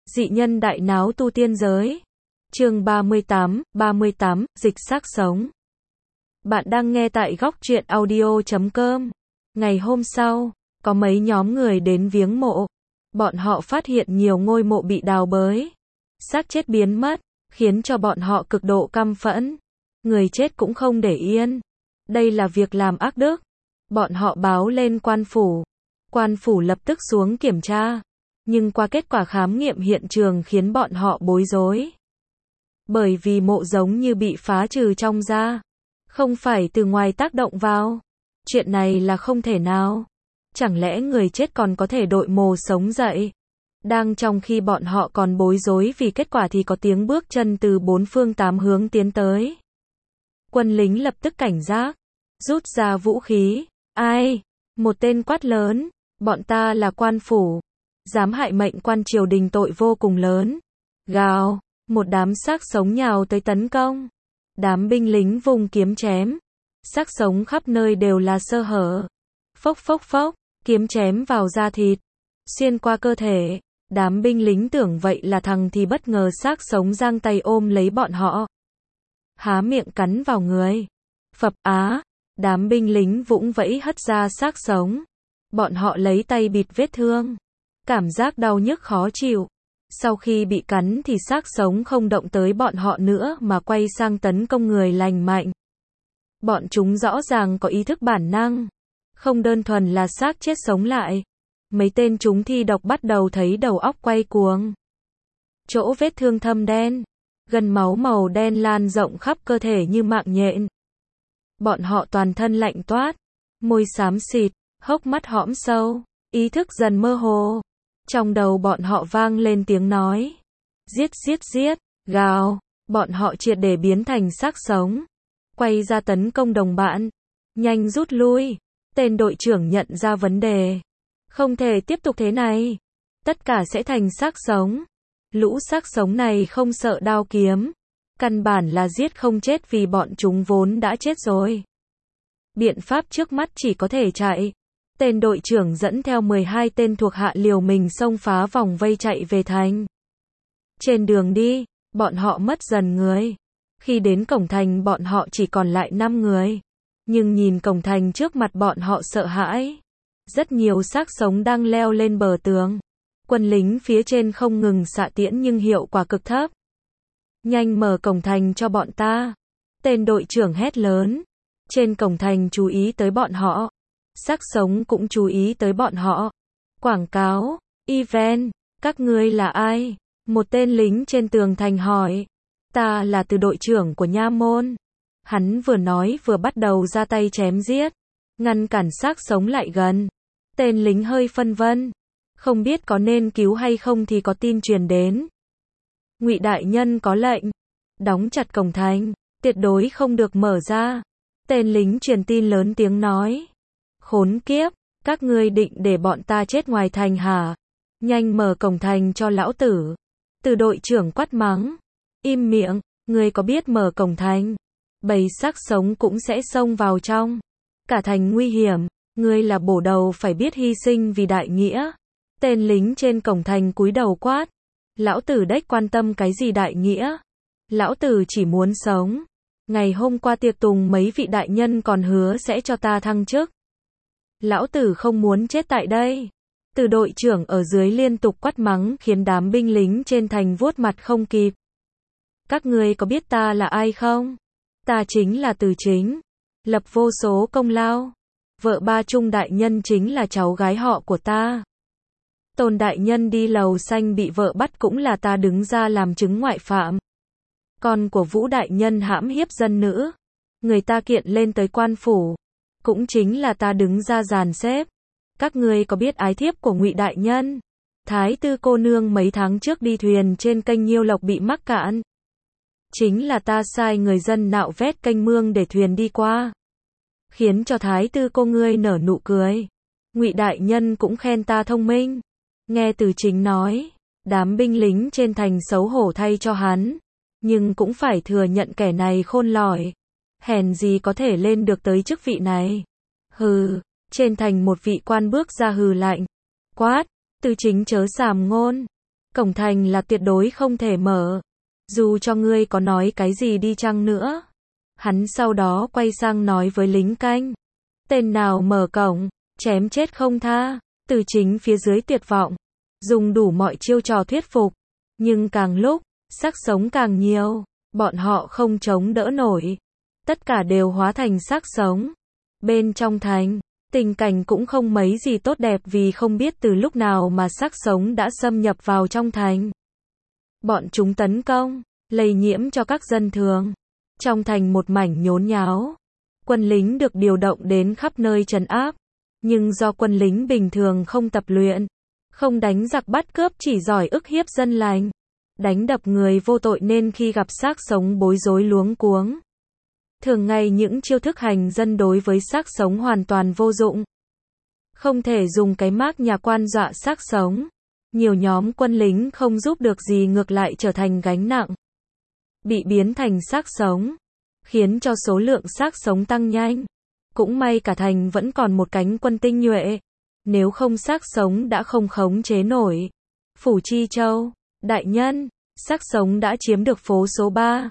Dị nhân đại náo tu tiên giới. Chương 38, dịch xác sống. Bạn đang nghe tại góc truyện audio.com. Ngày hôm sau, có mấy nhóm người đến viếng mộ. Bọn họ phát hiện nhiều ngôi mộ bị đào bới, xác chết biến mất, khiến cho bọn họ cực độ căm phẫn. Người chết cũng không để yên. Đây là việc làm ác đức. Bọn họ báo lên quan phủ. Quan phủ lập tức xuống kiểm tra. Nhưng qua kết quả khám nghiệm hiện trường khiến bọn họ bối rối. Bởi vì mộ giống như bị phá trừ trong da, không phải từ ngoài tác động vào. Chuyện này là không thể nào. Chẳng lẽ người chết còn có thể đội mồ sống dậy? Đang trong khi bọn họ còn bối rối vì kết quả thì có tiếng bước chân từ bốn phương tám hướng tiến tới. Quân lính lập tức cảnh giác, rút ra vũ khí. Ai? Một tên quát lớn. Bọn ta là quan phủ, dám hại mệnh quan triều đình tội vô cùng lớn. Gào, một đám xác sống nhào tới tấn công. Đám binh lính vùng kiếm chém. Xác sống khắp nơi đều là sơ hở. Phốc phốc phốc, kiếm chém vào da thịt, xuyên qua cơ thể. Đám binh lính tưởng vậy là thằng thì bất ngờ xác sống giang tay ôm lấy bọn họ. Há miệng cắn vào người. Phập á, đám binh lính vũng vẫy hất ra xác sống. Bọn họ lấy tay bịt vết thương. Cảm giác đau nhức khó chịu. Sau khi bị cắn thì xác sống không động tới bọn họ nữa mà quay sang tấn công người lành mạnh. Bọn chúng rõ ràng có ý thức bản năng. Không đơn thuần là xác chết sống lại. Mấy tên chúng thi độc bắt đầu thấy đầu óc quay cuồng. Chỗ vết thương thâm đen, gân máu màu đen lan rộng khắp cơ thể như mạng nhện. Bọn họ toàn thân lạnh toát, môi xám xịt, hốc mắt hõm sâu, ý thức dần mơ hồ. Trong đầu bọn họ vang lên tiếng nói. Giết giết giết, gào, bọn họ triệt để biến thành xác sống. Quay ra tấn công đồng bạn. Nhanh rút lui. Tên đội trưởng nhận ra vấn đề. Không thể tiếp tục thế này. Tất cả sẽ thành xác sống. Lũ xác sống này không sợ đao kiếm. Căn bản là giết không chết vì bọn chúng vốn đã chết rồi. Biện pháp trước mắt chỉ có thể chạy. Tên đội trưởng dẫn theo 12 tên thuộc hạ liều mình xông phá vòng vây chạy về thành. Trên đường đi, bọn họ mất dần người. Khi đến cổng thành bọn họ chỉ còn lại 5 người. Nhưng nhìn cổng thành trước mặt bọn họ sợ hãi. Rất nhiều xác sống đang leo lên bờ tường. Quân lính phía trên không ngừng xạ tiễn nhưng hiệu quả cực thấp. Nhanh mở cổng thành cho bọn ta. Tên đội trưởng hét lớn. Trên cổng thành chú ý tới bọn họ. Xác sống cũng chú ý tới bọn họ. Quảng cáo, event, các ngươi là ai? Một tên lính trên tường thành hỏi. Ta là từ đội trưởng của nha môn. Hắn vừa nói vừa bắt đầu ra tay chém giết, ngăn cản xác sống lại gần. Tên lính hơi phân vân, không biết có nên cứu hay không thì có tin truyền đến. Ngụy đại nhân có lệnh, đóng chặt cổng thành, tuyệt đối không được mở ra. Tên lính truyền tin lớn tiếng nói. Khốn kiếp, các ngươi định để bọn ta chết ngoài thành hả? Nhanh mở cổng thành cho lão tử. Từ đội trưởng quát mắng. Im miệng, ngươi có biết mở cổng thành? Bầy xác sống cũng sẽ xông vào trong. Cả thành nguy hiểm, ngươi là bổ đầu phải biết hy sinh vì đại nghĩa. Tên lính trên cổng thành cúi đầu quát. Lão tử đếch quan tâm cái gì đại nghĩa. Lão tử chỉ muốn sống. Ngày hôm qua tiệc tùng mấy vị đại nhân còn hứa sẽ cho ta thăng chức. Lão tử không muốn chết tại đây. Từ đội trưởng ở dưới liên tục quát mắng khiến đám binh lính trên thành vuốt mặt không kịp. Các ngươi có biết ta là ai không? Ta chính là Từ Chính, lập vô số công lao. Vợ Ba Trung đại nhân chính là cháu gái họ của ta. Tôn đại nhân đi lầu xanh bị vợ bắt cũng là ta đứng ra làm chứng ngoại phạm. Con của Vũ đại nhân hãm hiếp dân nữ, người ta kiện lên tới quan phủ, cũng chính là ta đứng ra dàn xếp. Các ngươi có biết ái thiếp của Ngụy đại nhân? Thái tư cô nương mấy tháng trước đi thuyền trên kênh Nhiêu Lộc bị mắc cạn. Chính là ta sai người dân nạo vét kênh mương để thuyền đi qua, khiến cho thái tư cô ngươi nở nụ cười. Ngụy đại nhân cũng khen ta thông minh. Nghe Từ Chính nói, đám binh lính trên thành xấu hổ thay cho hắn, nhưng cũng phải thừa nhận kẻ này khôn lỏi. Hèn gì có thể lên được tới chức vị này. Hừ, trên thành một vị quan bước ra hừ lạnh. Quát, Từ Chính chớ sàm ngôn. Cổng thành là tuyệt đối không thể mở. Dù cho ngươi có nói cái gì đi chăng nữa. Hắn sau đó quay sang nói với lính canh. Tên nào mở cổng, chém chết không tha. Từ chính phía dưới tuyệt vọng. Dùng đủ mọi chiêu trò thuyết phục. Nhưng càng lúc, xác sống càng nhiều. Bọn họ không chống đỡ nổi. Tất cả đều hóa thành xác sống. Bên trong thành, tình cảnh cũng không mấy gì tốt đẹp vì không biết từ lúc nào mà xác sống đã xâm nhập vào trong thành. Bọn chúng tấn công, lây nhiễm cho các dân thường. Trong thành một mảnh nhốn nháo. Quân lính được điều động đến khắp nơi trấn áp. Nhưng do quân lính bình thường không tập luyện, không đánh giặc bắt cướp chỉ giỏi ức hiếp dân lành, đánh đập người vô tội nên khi gặp xác sống bối rối luống cuống. Thường ngày những chiêu thức hành dân đối với xác sống hoàn toàn vô dụng. Không thể dùng cái mác nhà quan dọa xác sống. Nhiều nhóm quân lính không giúp được gì ngược lại trở thành gánh nặng. Bị biến thành xác sống, khiến cho số lượng xác sống tăng nhanh. Cũng may cả thành vẫn còn một cánh quân tinh nhuệ. Nếu không xác sống đã không khống chế nổi. Phủ Chi Châu, đại nhân, xác sống đã chiếm được phố số 3,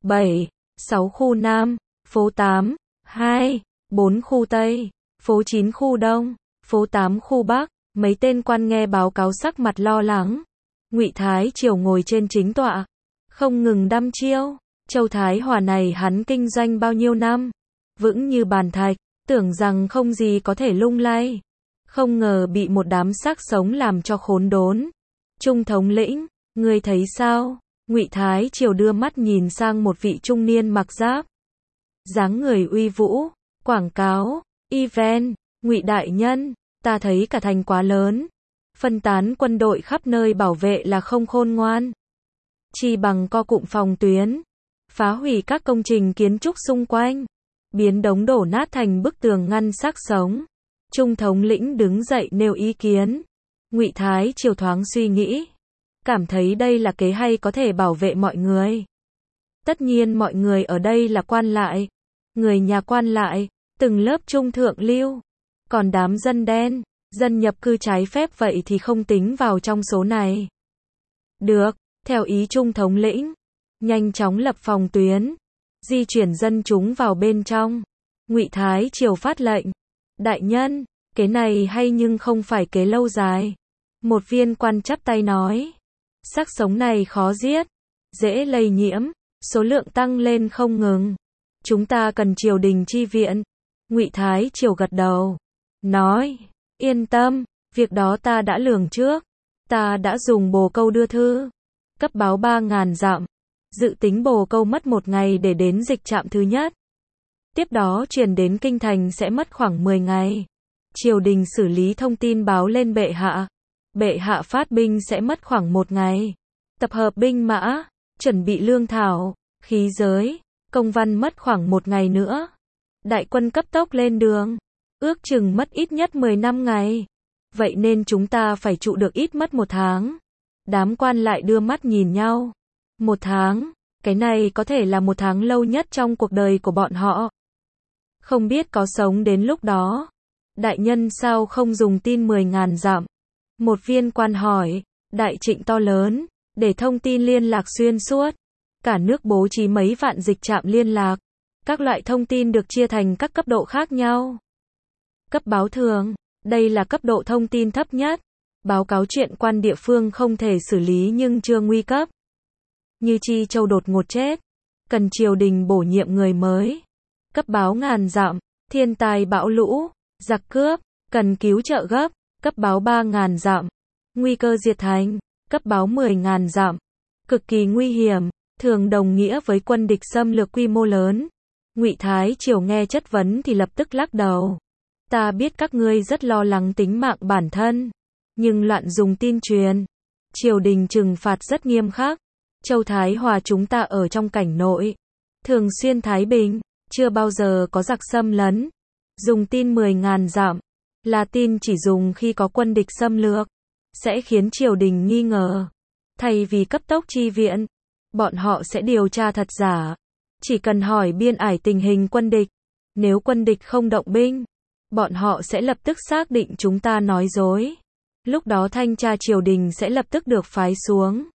7, 6 khu Nam, phố 8, 2, 4 khu Tây, phố 9 khu Đông, phố 8 khu Bắc. Mấy tên quan nghe báo cáo sắc mặt lo lắng. Ngụy Thái Triều ngồi trên chính tọa, không ngừng đăm chiêu. Châu Thái Hòa này hắn kinh doanh bao nhiêu năm, vững như bàn thạch, tưởng rằng không gì có thể lung lay. Không ngờ bị một đám xác sống làm cho khốn đốn. Trung thống lĩnh, ngươi thấy sao? Ngụy Thái Triều đưa mắt nhìn sang một vị trung niên mặc giáp, dáng người uy vũ, quảng cáo, event. Ngụy đại nhân, ta thấy cả thành quá lớn, phân tán quân đội khắp nơi bảo vệ là không khôn ngoan. Chi bằng co cụm phòng tuyến, phá hủy các công trình kiến trúc xung quanh, biến đống đổ nát thành bức tường ngăn xác sống. Trung thống lĩnh đứng dậy nêu ý kiến. Ngụy Thái Triều thoáng suy nghĩ, cảm thấy đây là kế hay có thể bảo vệ mọi người. Tất nhiên mọi người ở đây là quan lại, người nhà quan lại, từng lớp trung thượng lưu. Còn đám dân đen, dân nhập cư trái phép vậy thì không tính vào trong số này. Được, theo ý Trung thống lĩnh, nhanh chóng lập phòng tuyến, di chuyển dân chúng vào bên trong. Ngụy Thái Triều phát lệnh. Đại nhân, kế này hay nhưng không phải kế lâu dài. Một viên quan chắp tay nói. Xác sống này khó giết, dễ lây nhiễm, số lượng tăng lên không ngừng. Chúng ta cần triều đình chi viện. Ngụy Thái Triều gật đầu, nói, yên tâm, việc đó ta đã lường trước. Ta đã dùng bồ câu đưa thư, cấp báo 3.000 dặm. Dự tính bồ câu mất 1 ngày để đến dịch trạm thứ nhất. Tiếp đó truyền đến kinh thành sẽ mất khoảng 10 ngày. Triều đình xử lý thông tin báo lên bệ hạ. Bệ hạ phát binh sẽ mất khoảng 1 ngày. Tập hợp binh mã, chuẩn bị lương thảo, khí giới, công văn mất khoảng 1 ngày nữa. Đại quân cấp tốc lên đường, ước chừng mất ít nhất 15 ngày. Vậy nên chúng ta phải trụ được ít mất 1 tháng. Đám quan lại đưa mắt nhìn nhau. 1 tháng, cái này có thể là 1 tháng lâu nhất trong cuộc đời của bọn họ. Không biết có sống đến lúc đó. Đại nhân sao không dùng tin 10.000 dặm? Một viên quan hỏi. Đại trịnh to lớn, để thông tin liên lạc xuyên suốt. Cả nước bố trí mấy vạn dịch trạm liên lạc. Các loại thông tin được chia thành các cấp độ khác nhau. Cấp báo thường, đây là cấp độ thông tin thấp nhất. Báo cáo chuyện quan địa phương không thể xử lý nhưng chưa nguy cấp. Như Chi Châu đột ngột chết, cần triều đình bổ nhiệm người mới. Cấp báo ngàn dặm, thiên tai bão lũ, giặc cướp, cần cứu trợ gấp. Cấp báo 3.000 dặm, nguy cơ diệt thành. Cấp báo 10.000 dặm, cực kỳ nguy hiểm, thường đồng nghĩa với quân địch xâm lược quy mô lớn. Ngụy Thái Triều nghe chất vấn thì lập tức lắc đầu. Ta biết các ngươi rất lo lắng tính mạng bản thân, nhưng loạn dùng tin truyền, triều đình trừng phạt rất nghiêm khắc. Châu Thái Hòa chúng ta ở trong cảnh nội, thường xuyên thái bình, chưa bao giờ có giặc xâm lấn. Dùng tin 10.000 dặm, là tin chỉ dùng khi có quân địch xâm lược, sẽ khiến triều đình nghi ngờ. Thay vì cấp tốc chi viện, bọn họ sẽ điều tra thật giả. Chỉ cần hỏi biên ải tình hình quân địch, nếu quân địch không động binh, bọn họ sẽ lập tức xác định chúng ta nói dối. Lúc đó thanh tra triều đình sẽ lập tức được phái xuống.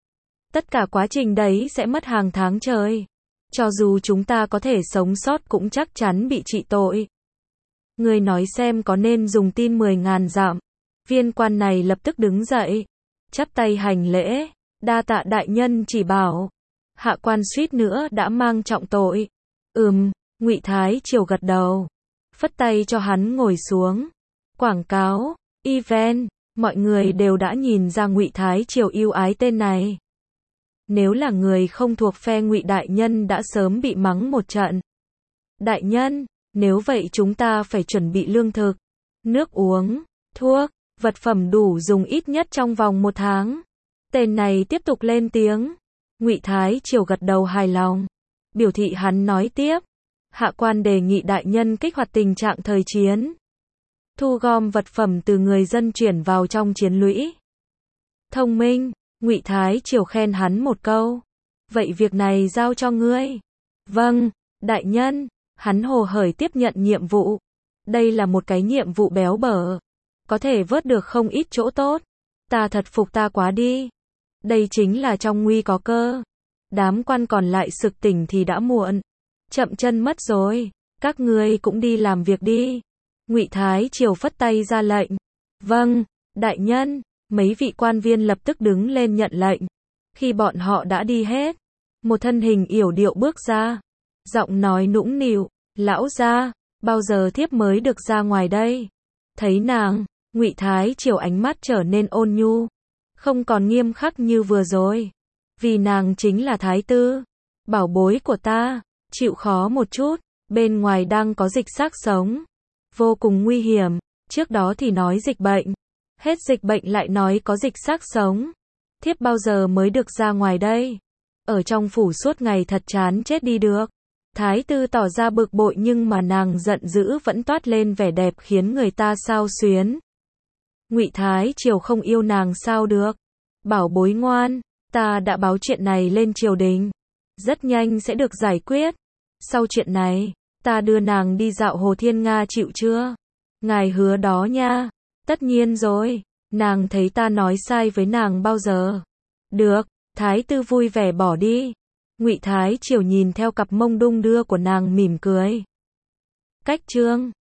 Tất cả quá trình đấy sẽ mất hàng tháng trời. Cho dù chúng ta có thể sống sót cũng chắc chắn bị trị tội. Ngươi nói xem có nên dùng tin 10.000 dặm. Viên quan này lập tức đứng dậy, chắp tay hành lễ, đa tạ đại nhân chỉ bảo. Hạ quan suýt nữa đã mang trọng tội. Ngụy Thái Triều gật đầu, phất tay cho hắn ngồi xuống. Quảng cáo, event, mọi người đều đã nhìn ra Ngụy Thái Triều yêu ái tên này. Nếu là người không thuộc phe Ngụy đại nhân đã sớm bị mắng một trận. Đại nhân, nếu vậy chúng ta phải chuẩn bị lương thực, nước uống, thuốc, vật phẩm đủ dùng ít nhất trong vòng 1 tháng. Tên này tiếp tục lên tiếng. Ngụy Thái Triều gật đầu hài lòng, biểu thị hắn nói tiếp. Hạ quan đề nghị đại nhân kích hoạt tình trạng thời chiến, thu gom vật phẩm từ người dân chuyển vào trong chiến lũy. Thông minh, Ngụy Thái Triều khen hắn một câu. Vậy việc này giao cho ngươi. Vâng, đại nhân. Hắn hồ hởi tiếp nhận nhiệm vụ. Đây là một cái nhiệm vụ béo bở, có thể vớt được không ít chỗ tốt. Ta thật phục ta quá đi. Đây chính là trong nguy có cơ. Đám quan còn lại sực tỉnh thì đã muộn. Chậm chân mất rồi. Các ngươi cũng đi làm việc đi. Ngụy Thái Triều phất tay ra lệnh. Vâng, đại nhân. Mấy vị quan viên lập tức đứng lên nhận lệnh. Khi bọn họ đã đi hết, một thân hình yểu điệu bước ra, giọng nói nũng nịu, lão gia, bao giờ thiếp mới được ra ngoài đây? Thấy nàng, Ngụy Thái Triều ánh mắt trở nên ôn nhu, không còn nghiêm khắc như vừa rồi. Vì nàng chính là thái tử, bảo bối của ta, chịu khó một chút, bên ngoài đang có dịch xác sống, vô cùng nguy hiểm, trước đó thì nói dịch bệnh, hết dịch bệnh lại nói có dịch xác sống. Thiếp bao giờ mới được ra ngoài đây? Ở trong phủ suốt ngày thật chán chết đi được. Thái tử tỏ ra bực bội nhưng mà nàng giận dữ vẫn toát lên vẻ đẹp khiến người ta xao xuyến. Ngụy Thái Triều không yêu nàng sao được? Bảo bối ngoan, ta đã báo chuyện này lên triều đình, rất nhanh sẽ được giải quyết. Sau chuyện này, ta đưa nàng đi dạo Hồ Thiên Nga chịu chưa? Ngài hứa đó nha. Tất nhiên rồi, nàng thấy ta nói sai với nàng bao giờ? Được, thái tử vui vẻ bỏ đi. Ngụy Thái Triều nhìn theo cặp mông đung đưa của nàng mỉm cười. Cách chương